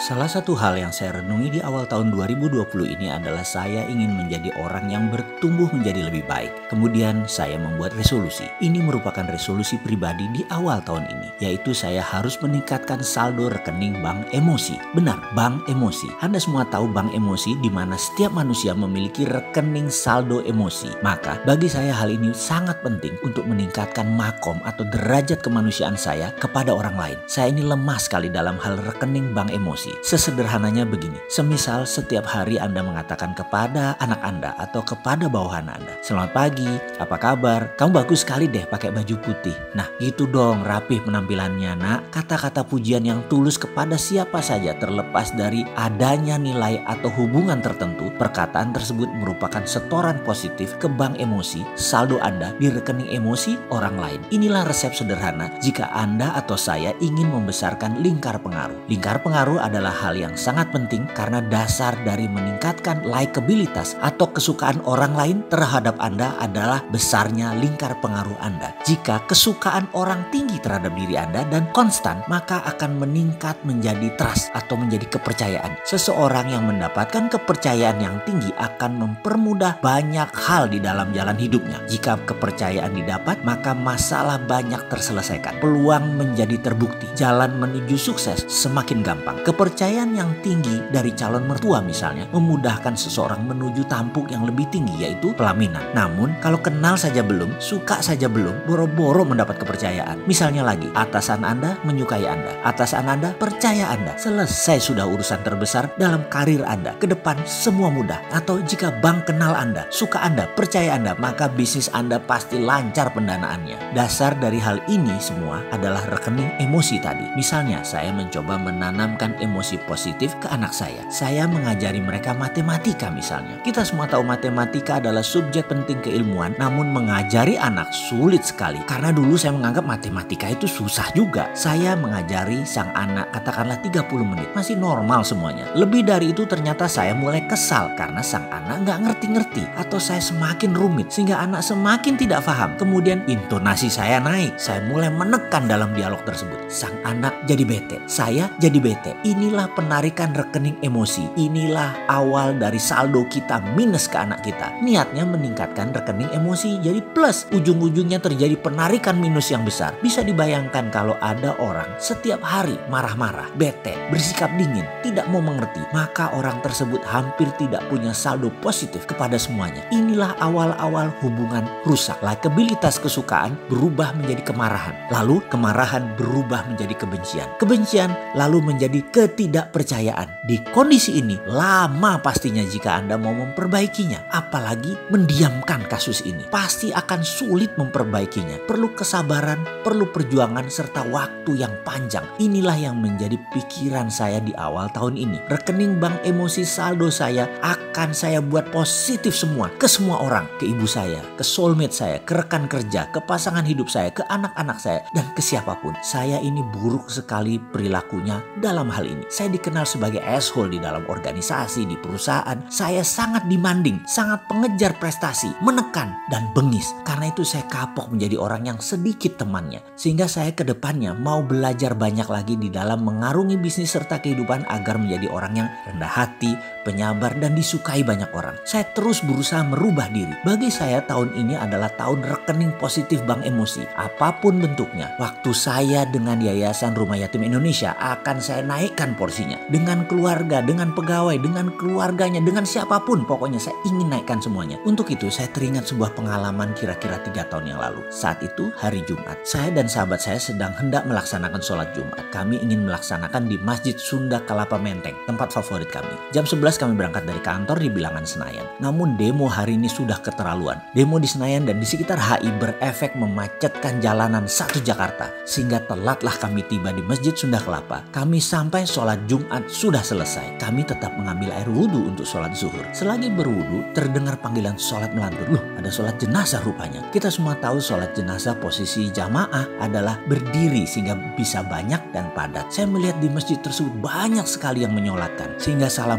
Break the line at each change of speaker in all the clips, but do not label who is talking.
Salah satu hal yang saya renungi di awal tahun 2020 ini adalah saya ingin menjadi orang yang bertumbuh menjadi lebih baik. Kemudian saya membuat resolusi. Ini merupakan resolusi pribadi di awal tahun ini, yaitu saya harus meningkatkan saldo rekening bank emosi. Benar, bank emosi. Anda semua tahu bank emosi di mana setiap manusia memiliki rekening saldo emosi. Maka bagi saya hal ini sangat penting untuk meningkatkan makom atau derajat kemanusiaan saya kepada orang lain. Saya ini lemah sekali dalam hal rekening bank emosi. Sesederhananya begini, semisal setiap hari Anda mengatakan kepada anak Anda atau kepada bawahan Anda, "Selamat pagi, apa kabar? Kamu bagus sekali deh pakai baju putih." Nah gitu dong rapih penampilannya nak. Kata-kata pujian yang tulus kepada siapa saja terlepas dari adanya nilai atau hubungan tertentu. Perkataan tersebut merupakan setoran positif ke bank emosi, saldo Anda di rekening emosi orang lain. Inilah resep sederhana jika Anda atau saya ingin membesarkan lingkar pengaruh. Lingkar pengaruh adalah hal yang sangat penting karena dasar dari meningkatkan likabilitas atau kesukaan orang lain terhadap Anda adalah besarnya lingkar pengaruh Anda. Jika kesukaan orang tinggi terhadap diri Anda dan konstan, maka akan meningkat menjadi trust atau menjadi kepercayaan. Seseorang yang mendapatkan kepercayaan yang tinggi akan mempermudah banyak hal di dalam jalan hidupnya. Jika kepercayaan didapat, maka masalah banyak terselesaikan. Peluang menjadi terbukti. Jalan menuju sukses semakin gampang. Kepercayaan yang tinggi dari calon mertua misalnya memudahkan seseorang menuju tampuk yang lebih tinggi, yaitu pelaminan. Namun kalau kenal saja belum, suka saja belum, boro-boro mendapat kepercayaan. Misalnya lagi, atasan Anda menyukai Anda, atasan Anda percaya Anda. Selesai sudah urusan terbesar dalam karir Anda. Ke depan semua mudah. Atau jika bank kenal Anda, suka Anda, percaya Anda, maka bisnis Anda pasti lancar pendanaannya. Dasar dari hal ini semua adalah rekening emosi tadi. Misalnya saya mencoba menanamkan emosi positif ke anak saya. Saya mengajari mereka matematika misalnya. Kita semua tahu matematika adalah subjek penting keilmuan, namun mengajari anak sulit sekali. Karena dulu saya menganggap matematika itu susah juga. Saya mengajari sang anak katakanlah 30 menit. Masih normal semuanya. Lebih dari itu ternyata saya mulai kesal karena sang anak nggak ngerti-ngerti. Atau saya semakin rumit sehingga anak semakin tidak paham. Kemudian intonasi saya naik. Saya mulai menekan dalam dialog tersebut. Sang anak jadi bete. Saya jadi bete. Inilah penarikan rekening emosi. Inilah awal dari saldo kita minus ke anak kita. Niatnya meningkatkan rekening emosi jadi plus. Ujung-ujungnya terjadi penarikan minus yang besar. Bisa dibayangkan kalau ada orang setiap hari marah-marah, bete, bersikap dingin, tidak mau mengerti. Maka orang tersebut hampir tidak punya saldo positif kepada semuanya. Inilah awal-awal hubungan rusak. Likabilitas kesukaan berubah menjadi kemarahan. Lalu kemarahan berubah menjadi kebencian. Kebencian lalu menjadi ketidakpercayaan. Di kondisi ini lama pastinya jika Anda mau memperbaikinya. Apalagi mendiamkan kasus ini. Pasti akan sulit memperbaikinya. Perlu kesabaran, perlu perjuangan serta waktu yang panjang. Inilah yang menjadi pikiran saya di awal tahun ini. Rekening bank emosi saldo saya akan saya buat positif semua. Ke semua orang. Ke ibu saya, ke soulmate saya, ke rekan kerja, ke pasangan hidup saya, ke anak-anak saya, dan ke siapapun. Saya ini buruk sekali perilakunya dalam hal ini. Saya dikenal sebagai asshole di dalam organisasi, di perusahaan. Saya sangat demanding, sangat pengejar prestasi, menekan dan bengis. Karena itu saya kapok menjadi orang yang sedikit temannya. Sehingga saya ke depannya mau belajar banyak lagi di dalam mengarungi bisnis serta kehidupan agar menjadi orang yang rendah hati, penyabar dan disukai banyak orang. Saya terus berusaha merubah diri. Bagi saya tahun ini adalah tahun rekening positif bank emosi. Apapun bentuknya. Waktu saya dengan Yayasan Rumah Yatim Indonesia akan saya naikkan porsinya. Dengan keluarga, dengan pegawai, dengan keluarganya, dengan siapapun. Pokoknya saya ingin naikkan semuanya. Untuk itu saya teringat sebuah pengalaman kira-kira 3 tahun yang lalu. Saat itu hari Jumat. Saya dan sahabat saya sedang hendak melaksanakan sholat Jumat. Kami ingin melaksanakan di Masjid Sunda Kelapa Menteng, tempat favorit kami. Jam 11 kami berangkat dari kantor di Bilangan Senayan. Namun demo hari ini sudah keterlaluan. Demo di Senayan dan di sekitar HI berefek memacetkan jalanan satu Jakarta. Sehingga telatlah kami tiba di Masjid Sunda Kelapa. Kami sampai sholat Jumat sudah selesai. Kami tetap mengambil air wudhu untuk sholat zuhur. Selagi berwudhu terdengar panggilan sholat melantur. Loh, ada sholat jenazah rupanya. Kita semua tahu sholat jenazah posisi jamaah adalah berdiri sehingga bisa banyak dan padat. Saya melihat di masjid tersebut banyak sekali yang menyolatkan. Sehingga salam selesai.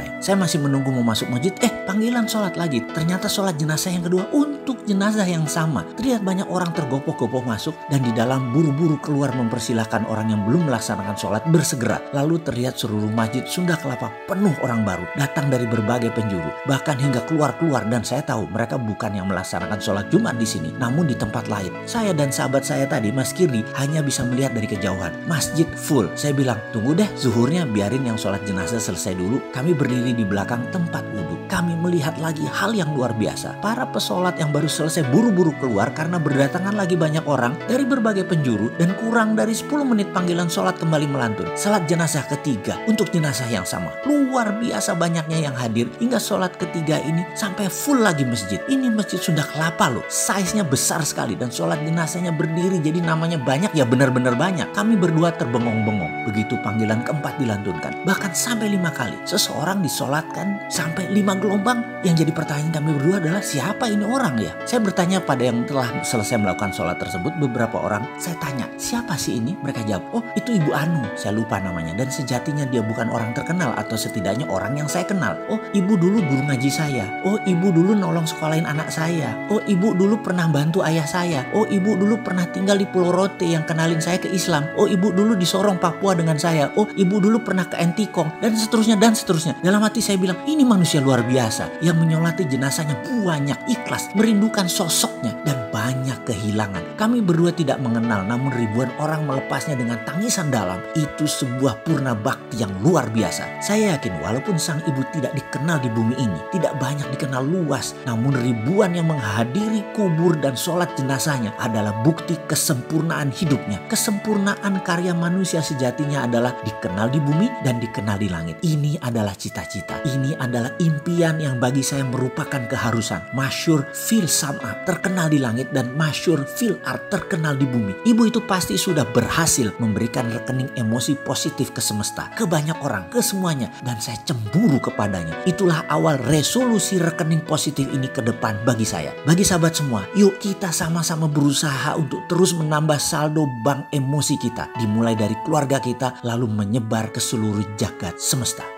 selesai. Saya masih menunggu mau masuk masjid, panggilan sholat lagi. Ternyata sholat jenazah yang kedua untuk jenazah yang sama. Terlihat banyak orang tergopoh-gopoh masuk dan di dalam buru-buru keluar mempersilahkan orang yang belum melaksanakan sholat bersegera. Lalu terlihat seluruh masjid Sunda Kelapa penuh orang baru, datang dari berbagai penjuru, bahkan hingga keluar-keluar. Dan saya tahu mereka bukan yang melaksanakan sholat Jumat di sini, namun di tempat lain. Saya dan sahabat saya tadi, Mas Kirdi, hanya bisa melihat dari kejauhan. Masjid full. Saya bilang, tunggu deh, zuhurnya biarin yang sholat jenazah selesai dulu. Kami berdiri di belakang tempat wudhu. Kami melihat lagi hal yang luar biasa. Para pesolat yang baru selesai buru-buru keluar karena berdatangan lagi banyak orang dari berbagai penjuru, dan kurang dari 10 menit panggilan sholat kembali melantun. Salat jenazah ketiga untuk jenazah yang sama. Luar biasa banyaknya yang hadir hingga sholat ketiga ini sampai full lagi masjid. Ini masjid Sunda Kelapa loh. Size-nya besar sekali dan sholat jenazahnya berdiri, jadi namanya banyak ya, benar-benar banyak. Kami berdua terbengong-bengong begitu panggilan keempat dilantunkan. Bahkan sampai 5 kali. Seseorang disolatkan sampai 5 gelombang. Yang jadi pertanyaan kami berdua adalah, siapa ini orang ya? Saya bertanya pada yang telah selesai melakukan sholat tersebut, beberapa orang. Saya tanya, siapa sih ini? Mereka jawab, oh itu Ibu Anu. Saya lupa namanya. Dan sejatinya dia bukan orang terkenal, atau setidaknya orang yang saya kenal. Oh, ibu dulu guru ngaji saya. Oh, ibu dulu nolong sekolahin anak saya. Oh, ibu dulu pernah bantu ayah saya. Oh, ibu dulu pernah tinggal di Pulau Rote yang kenalin saya ke Islam. Oh, ibu dulu di Sorong, Papua dengan saya. Oh, ibu dulu pernah ke Entikong, dan seterusnya dan seterusnya. Dalam hati saya bilang, ini manusia luar biasa yang menyolati jenazahnya banyak, ikhlas, merindukan sosoknya, dan banyak kehilangan. Kami berdua tidak mengenal, namun ribuan orang melepasnya dengan tangisan dalam. Itu sebuah purna bakti yang luar biasa. Saya yakin walaupun sang ibu tidak dikenal di bumi ini, tidak banyak dikenal luas, namun ribuan yang menghadiri kubur dan sholat jenazahnya adalah bukti kesempurnaan hidupnya. Kesempurnaan karya manusia sejatinya adalah dikenal di bumi dan dikenal di langit. Ini adalah cita-cita. Ini adalah impian yang bagi saya merupakan keharusan. Masyhur fil sam'a, terkenal di langit, dan masyhur fil art, terkenal di bumi. Ibu itu pasti sudah berhasil memberikan rekening emosi positif ke semesta, ke banyak orang, ke semuanya, dan saya cemburu kepadanya. Itulah awal resolusi rekening positif ini ke depan bagi saya. Bagi sahabat semua, yuk kita sama-sama berusaha untuk terus menambah saldo bank emosi kita, dimulai dari keluarga kita lalu menyebar ke seluruh jagat semesta.